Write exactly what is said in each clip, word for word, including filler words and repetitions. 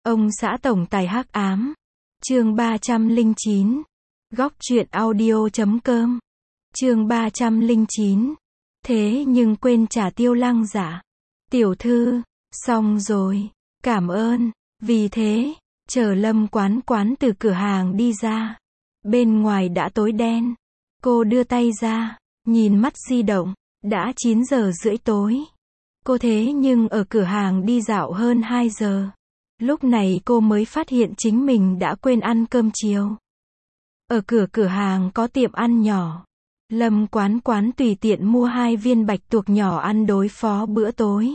Ông xã tổng tài hắc ám. Chương ba trăm lẻ chín. Góc truyện audio chấm com. Chương ba trăm lẻ chín. Thế nhưng quên trả Tiêu Lăng Dạ. Tiểu thư, xong rồi, cảm ơn. Vì thế, chờ Lâm Quán Quán từ cửa hàng đi ra. Bên ngoài đã tối đen. Cô đưa tay ra, nhìn mắt di động, đã chín giờ rưỡi tối. Cô thế nhưng ở cửa hàng đi dạo hơn hai giờ. Lúc này cô mới phát hiện chính mình đã quên ăn cơm chiều. Ở cửa cửa hàng có tiệm ăn nhỏ. Lâm Quán Quán tùy tiện mua hai viên bạch tuộc nhỏ ăn đối phó bữa tối.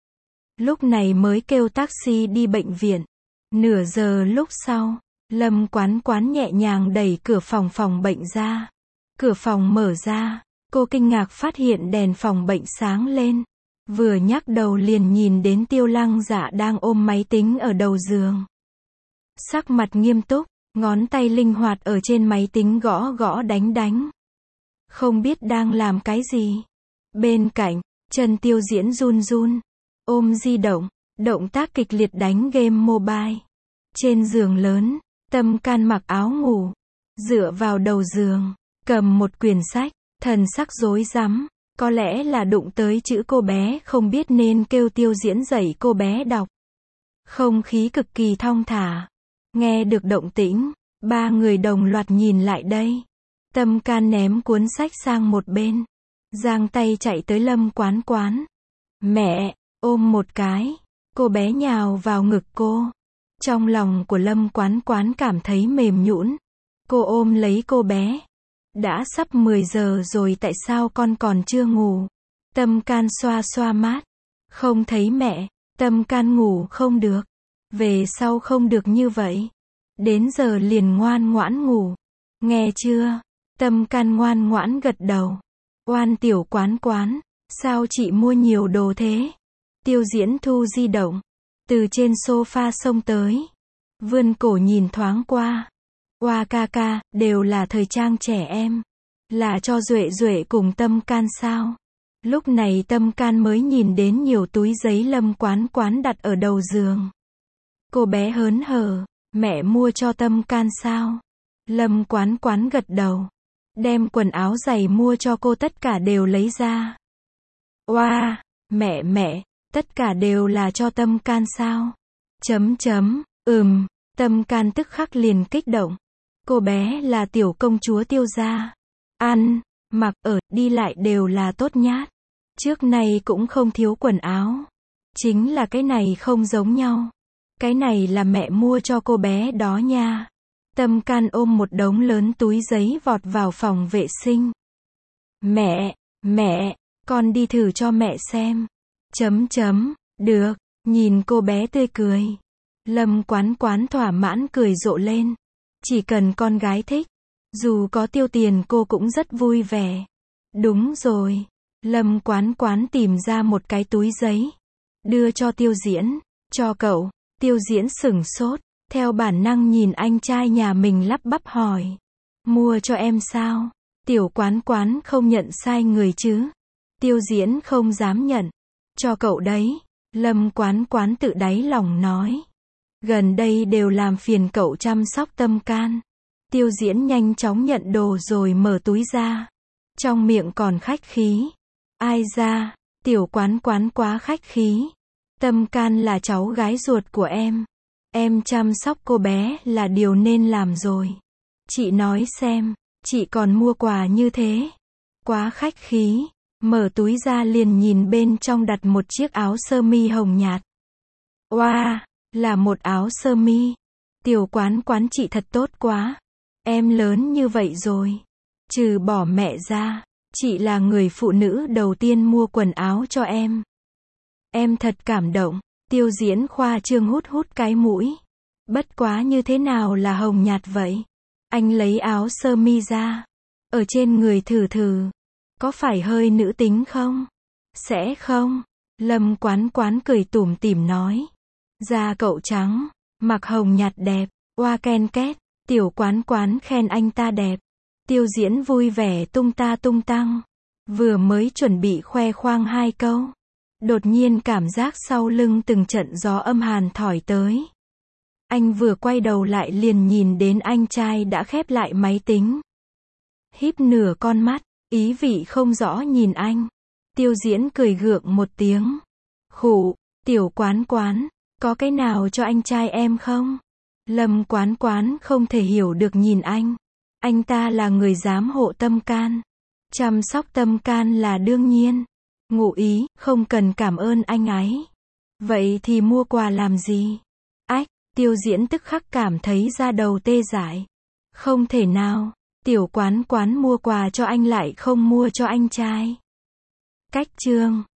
Lúc này mới kêu taxi đi bệnh viện. Nửa giờ lúc sau, Lâm Quán Quán nhẹ nhàng đẩy cửa phòng phòng bệnh ra. Cửa phòng mở ra, cô kinh ngạc phát hiện đèn phòng bệnh sáng lên. Vừa nhắc đầu liền nhìn đến Tiêu Lăng Dạ đang ôm máy tính ở đầu giường. Sắc mặt nghiêm túc, ngón tay linh hoạt ở trên máy tính gõ gõ đánh đánh. Không biết đang làm cái gì. Bên cạnh, chân Tiêu Diễn run run, ôm di động, động tác kịch liệt đánh game mobile. Trên giường lớn, Tâm Can mặc áo ngủ, dựa vào đầu giường, cầm một quyển sách, thần sắc rối rắm. Có lẽ là đụng tới chữ cô bé không biết nên kêu Tiêu Diễn dạy cô bé đọc. Không khí cực kỳ thong thả. Nghe được động tĩnh, ba người đồng loạt nhìn lại đây. Tâm Can ném cuốn sách sang một bên, giang tay chạy tới Lâm Quán Quán. Mẹ, ôm một cái. Cô bé nhào vào ngực cô. Trong lòng của Lâm Quán Quán cảm thấy mềm nhũn. Cô ôm lấy cô bé. Đã sắp mười giờ rồi tại sao con còn chưa ngủ? Tâm Can xoa xoa mát. Không thấy mẹ. Tâm Can ngủ không được. Về sau không được như vậy. Đến giờ liền ngoan ngoãn ngủ. Nghe chưa? Tâm Can ngoan ngoãn gật đầu. Oan tiểu Quán Quán, sao chị mua nhiều đồ thế? Tiêu Diễn thu di động, từ trên sofa xông tới. Vươn cổ nhìn thoáng qua. Oa ca ca, đều là thời trang trẻ em. Là cho Duệ Duệ cùng Tâm Can sao? Lúc này Tâm Can mới nhìn đến nhiều túi giấy Lâm Quán Quán đặt ở đầu giường. Cô bé hớn hở, mẹ mua cho Tâm Can sao? Lâm Quán Quán gật đầu. Đem quần áo giày mua cho cô tất cả đều lấy ra. Oa, mẹ mẹ, tất cả đều là cho Tâm Can sao? Chấm chấm, ừm, Tâm Can tức khắc liền kích động. Cô bé là tiểu công chúa Tiêu gia. Ăn, mặc, ở, đi lại đều là tốt nhát. Trước nay cũng không thiếu quần áo. Chính là cái này không giống nhau. Cái này là mẹ mua cho cô bé đó nha. Tâm Can ôm một đống lớn túi giấy vọt vào phòng vệ sinh. Mẹ, mẹ, con đi thử cho mẹ xem. Chấm chấm, được, nhìn cô bé tươi cười. Lâm Quán Quán thỏa mãn cười rộ lên. Chỉ cần con gái thích, dù có tiêu tiền cô cũng rất vui vẻ. Đúng rồi. Lâm Quán Quán tìm ra một cái túi giấy. Đưa cho Tiêu Diễn. Cho cậu. Tiêu Diễn sửng sốt. Theo bản năng nhìn anh trai nhà mình lắp bắp hỏi. Mua cho em sao? Tiểu Quán Quán không nhận sai người chứ? Tiêu Diễn không dám nhận. Cho cậu đấy. Lâm Quán Quán tự đáy lòng nói. Gần đây đều làm phiền cậu chăm sóc Tâm Can. Tiêu Diễn nhanh chóng nhận đồ rồi mở túi ra. Trong miệng còn khách khí. Ai ra, Tiểu Quán Quán quá khách khí. Tâm Can là cháu gái ruột của em. Em chăm sóc cô bé là điều nên làm rồi. Chị nói xem, chị còn mua quà như thế. Quá khách khí. Mở túi ra liền nhìn bên trong đặt một chiếc áo sơ mi hồng nhạt. Oa, wow, là một áo sơ mi. Tiểu Quán Quán chị thật tốt quá. Em lớn như vậy rồi. Trừ bỏ mẹ ra, chị là người phụ nữ đầu tiên mua quần áo cho em. Em thật cảm động. Tiêu Diễn khoa trương hút hút cái mũi. Bất quá như thế nào là hồng nhạt vậy? Anh lấy áo sơ mi ra. Ở trên người thử thử. Có phải hơi nữ tính không? Sẽ không. Lâm Quán Quán cười tủm tỉm nói. Da cậu trắng, mặc hồng nhạt đẹp. Oa ken két. Tiểu Quán Quán khen anh ta đẹp. Tiêu Diễn vui vẻ tung ta tung tăng. Vừa mới chuẩn bị khoe khoang hai câu. Đột nhiên cảm giác sau lưng từng trận gió âm hàn thổi tới. Anh vừa quay đầu lại liền nhìn đến anh trai đã khép lại máy tính. Híp nửa con mắt, ý vị không rõ nhìn anh. Tiêu Diễn cười gượng một tiếng. Khụ, Tiểu Quán Quán, có cái nào cho anh trai em không? Lâm Quán Quán không thể hiểu được nhìn anh. Anh ta là người giám hộ tâm can. Chăm sóc tâm can là đương nhiên. Ngụ ý, không cần cảm ơn anh ấy. Vậy thì mua quà làm gì? Ách, Tiêu Diễn tức khắc cảm thấy da đầu tê dại. Không thể nào, Tiểu Quán Quán mua quà cho anh lại không mua cho anh trai. Cách chương